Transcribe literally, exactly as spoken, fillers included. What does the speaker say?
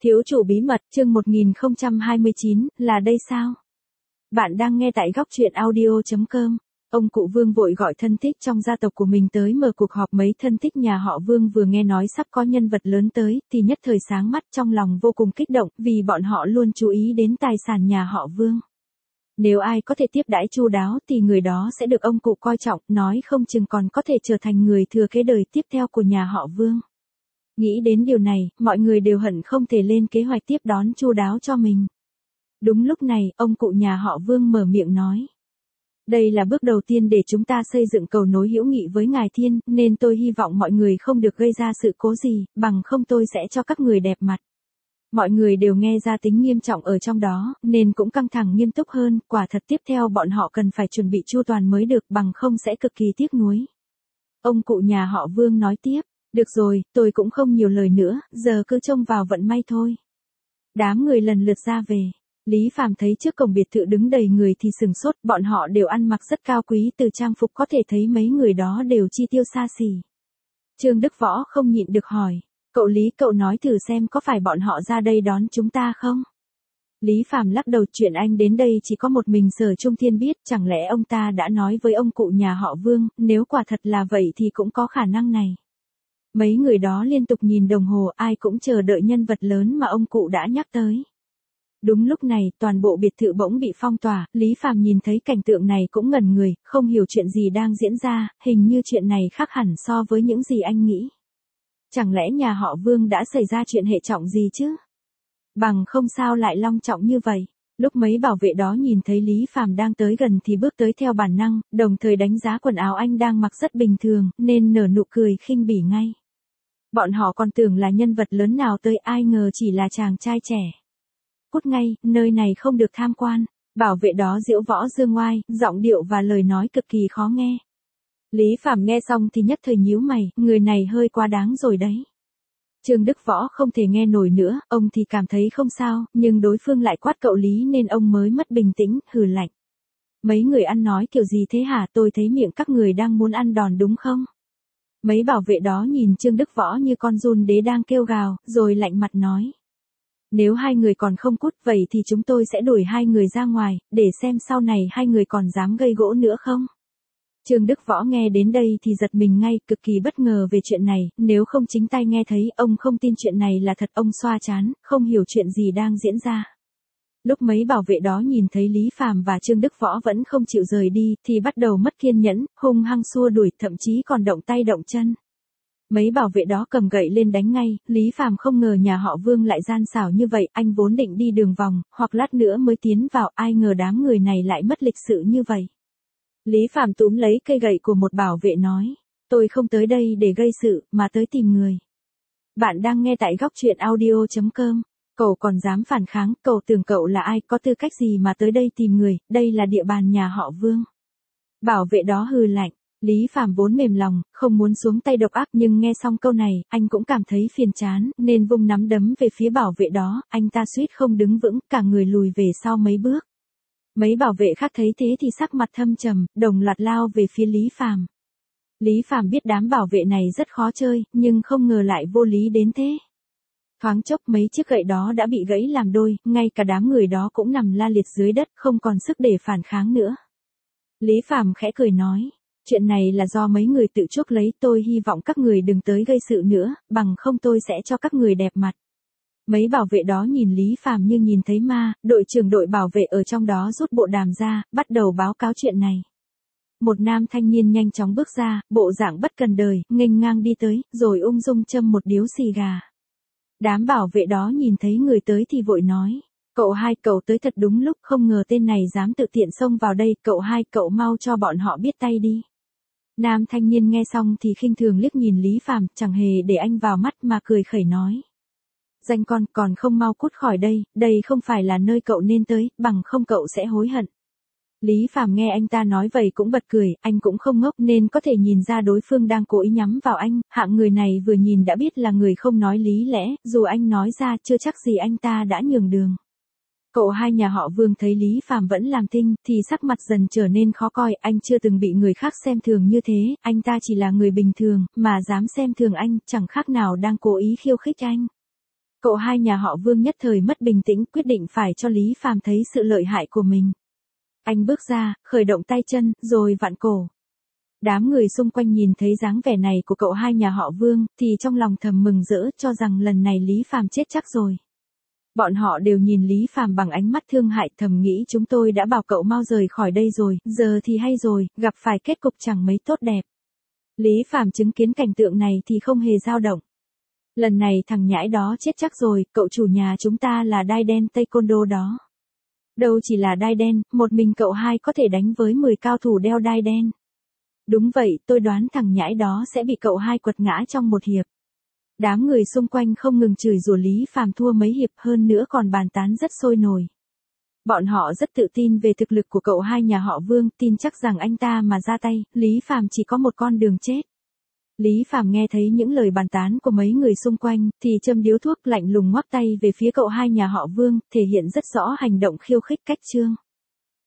Thiếu chủ bí mật, chương một nghìn không trăm hai mươi chín, là đây sao? Bạn đang nghe tại góc truyện audio chấm com. Ông cụ Vương vội gọi thân thích trong gia tộc của mình tới mở cuộc họp. Mấy thân thích nhà họ Vương vừa nghe nói sắp có nhân vật lớn tới, thì nhất thời sáng mắt, trong lòng vô cùng kích động, vì bọn họ luôn chú ý đến tài sản nhà họ Vương. Nếu ai có thể tiếp đãi chu đáo thì người đó sẽ được ông cụ coi trọng, nói không chừng còn có thể trở thành người thừa kế đời tiếp theo của nhà họ Vương. Nghĩ đến điều này, mọi người đều hận không thể lên kế hoạch tiếp đón chu đáo cho mình. Đúng lúc này, ông cụ nhà họ Vương mở miệng nói. Đây là bước đầu tiên để chúng ta xây dựng cầu nối hữu nghị với ngài Thiên, nên tôi hy vọng mọi người không được gây ra sự cố gì, bằng không tôi sẽ cho các người đẹp mặt. Mọi người đều nghe ra tính nghiêm trọng ở trong đó, nên cũng căng thẳng nghiêm túc hơn, quả thật tiếp theo bọn họ cần phải chuẩn bị chu toàn mới được, bằng không sẽ cực kỳ tiếc nuối. Ông cụ nhà họ Vương nói tiếp. Được rồi, tôi cũng không nhiều lời nữa, giờ cứ trông vào vận may thôi. Đám người lần lượt ra về. Lý Phàm thấy trước cổng biệt thự đứng đầy người thì sừng sốt, bọn họ đều ăn mặc rất cao quý, từ trang phục có thể thấy mấy người đó đều chi tiêu xa xỉ. Trương Đức Võ không nhịn được hỏi, cậu Lý, cậu nói thử xem có phải bọn họ ra đây đón chúng ta không? Lý Phàm lắc đầu, chuyện anh đến đây chỉ có một mình Sở Trung Thiên biết, chẳng lẽ ông ta đã nói với ông cụ nhà họ Vương, nếu quả thật là vậy thì cũng có khả năng này. Mấy người đó liên tục nhìn đồng hồ, ai cũng chờ đợi nhân vật lớn mà ông cụ đã nhắc tới. Đúng lúc này, toàn bộ biệt thự bỗng bị phong tỏa, Lý Phàm nhìn thấy cảnh tượng này cũng ngẩn người, không hiểu chuyện gì đang diễn ra, hình như chuyện này khác hẳn so với những gì anh nghĩ. Chẳng lẽ nhà họ Vương đã xảy ra chuyện hệ trọng gì chứ? Bằng không sao lại long trọng như vậy. Lúc mấy bảo vệ đó nhìn thấy Lý Phàm đang tới gần thì bước tới theo bản năng, đồng thời đánh giá quần áo anh đang mặc rất bình thường, nên nở nụ cười khinh bỉ ngay. Bọn họ còn tưởng là nhân vật lớn nào tới, ai ngờ chỉ là chàng trai trẻ. Cút ngay, nơi này không được tham quan. Bảo vệ đó giễu võ dương oai, giọng điệu và lời nói cực kỳ khó nghe. Lý Phàm nghe xong thì nhất thời nhíu mày, người này hơi quá đáng rồi đấy. Trương Đức Võ không thể nghe nổi nữa, ông thì cảm thấy không sao, nhưng đối phương lại quát cậu Lý nên ông mới mất bình tĩnh, hừ lạnh. Mấy người ăn nói kiểu gì thế hả, tôi thấy miệng các người đang muốn ăn đòn đúng không? Mấy bảo vệ đó nhìn Trương Đức Võ như con giun đế đang kêu gào, rồi lạnh mặt nói. Nếu hai người còn không cút vậy thì chúng tôi sẽ đuổi hai người ra ngoài, để xem sau này hai người còn dám gây gỗ nữa không? Trương Đức Võ nghe đến đây thì giật mình ngay, cực kỳ bất ngờ về chuyện này, nếu không chính tai nghe thấy, ông không tin chuyện này là thật, ông xoa trán, không hiểu chuyện gì đang diễn ra. Lúc mấy bảo vệ đó nhìn thấy Lý Phàm và Trương Đức Võ vẫn không chịu rời đi, thì bắt đầu mất kiên nhẫn, hung hăng xua đuổi, thậm chí còn động tay động chân. Mấy bảo vệ đó cầm gậy lên đánh ngay, Lý Phàm không ngờ nhà họ Vương lại gian xảo như vậy, anh vốn định đi đường vòng, hoặc lát nữa mới tiến vào, ai ngờ đám người này lại mất lịch sự như vậy. Lý Phàm túm lấy cây gậy của một bảo vệ nói, tôi không tới đây để gây sự, mà tới tìm người. Bạn đang nghe tại góc truyện audio chấm com. Cậu còn dám phản kháng, cậu tưởng cậu là ai, có tư cách gì mà tới đây tìm người, đây là địa bàn nhà họ Vương. Bảo vệ đó hừ lạnh, Lý Phàm vốn mềm lòng, không muốn xuống tay độc ác, nhưng nghe xong câu này, anh cũng cảm thấy phiền chán, nên vung nắm đấm về phía bảo vệ đó, anh ta suýt không đứng vững, cả người lùi về sau mấy bước. Mấy bảo vệ khác thấy thế thì sắc mặt thâm trầm, đồng loạt lao về phía Lý Phàm. Lý Phàm biết đám bảo vệ này rất khó chơi, nhưng không ngờ lại vô lý đến thế. Thoáng chốc mấy chiếc gậy đó đã bị gãy làm đôi, ngay cả đám người đó cũng nằm la liệt dưới đất, không còn sức để phản kháng nữa. Lý Phàm khẽ cười nói, chuyện này là do mấy người tự chuốc lấy, tôi hy vọng các người đừng tới gây sự nữa, bằng không tôi sẽ cho các người đẹp mặt. Mấy bảo vệ đó nhìn Lý Phàm như nhìn thấy ma, đội trưởng đội bảo vệ ở trong đó rút bộ đàm ra, bắt đầu báo cáo chuyện này. Một nam thanh niên nhanh chóng bước ra, bộ dạng bất cần đời, nghênh ngang đi tới, rồi ung dung châm một điếu xì gà. Đám bảo vệ đó nhìn thấy người tới thì vội nói, cậu hai, cậu tới thật đúng lúc, không ngờ tên này dám tự tiện xông vào đây, cậu hai, cậu mau cho bọn họ biết tay đi. Nam thanh niên nghe xong thì khinh thường liếc nhìn Lý Phàm, chẳng hề để anh vào mắt mà cười khẩy nói. Danh con, còn không mau cút khỏi đây, đây không phải là nơi cậu nên tới, bằng không cậu sẽ hối hận. Lý Phàm nghe anh ta nói vậy cũng bật cười, anh cũng không ngốc nên có thể nhìn ra đối phương đang cố ý nhắm vào anh, hạng người này vừa nhìn đã biết là người không nói lý lẽ, dù anh nói ra chưa chắc gì anh ta đã nhường đường. Cậu hai nhà họ Vương thấy Lý Phàm vẫn làm thinh, thì sắc mặt dần trở nên khó coi, anh chưa từng bị người khác xem thường như thế, anh ta chỉ là người bình thường, mà dám xem thường anh, chẳng khác nào đang cố ý khiêu khích anh. Cậu hai nhà họ Vương nhất thời mất bình tĩnh, quyết định phải cho Lý Phàm thấy sự lợi hại của mình. Anh bước ra, khởi động tay chân, rồi vặn cổ. Đám người xung quanh nhìn thấy dáng vẻ này của cậu hai nhà họ Vương, thì trong lòng thầm mừng rỡ, cho rằng lần này Lý Phàm chết chắc rồi. Bọn họ đều nhìn Lý Phàm bằng ánh mắt thương hại, thầm nghĩ chúng tôi đã bảo cậu mau rời khỏi đây rồi, giờ thì hay rồi, gặp phải kết cục chẳng mấy tốt đẹp. Lý Phàm chứng kiến cảnh tượng này thì không hề dao động. Lần này thằng nhãi đó chết chắc rồi, cậu chủ nhà chúng ta là đai đen taekwondo đó. Đâu chỉ là đai đen, một mình cậu hai có thể đánh với mười cao thủ đeo đai đen. Đúng vậy, tôi đoán thằng nhãi đó sẽ bị cậu hai quật ngã trong một hiệp. Đám người xung quanh không ngừng chửi rủa Lý Phàm thua mấy hiệp, hơn nữa còn bàn tán rất sôi nổi. Bọn họ rất tự tin về thực lực của cậu hai nhà họ Vương, tin chắc rằng anh ta mà ra tay, Lý Phàm chỉ có một con đường chết. Lý Phàm nghe thấy những lời bàn tán của mấy người xung quanh, thì châm điếu thuốc lạnh lùng ngoắc tay về phía cậu hai nhà họ Vương, thể hiện rất rõ hành động khiêu khích cách trương.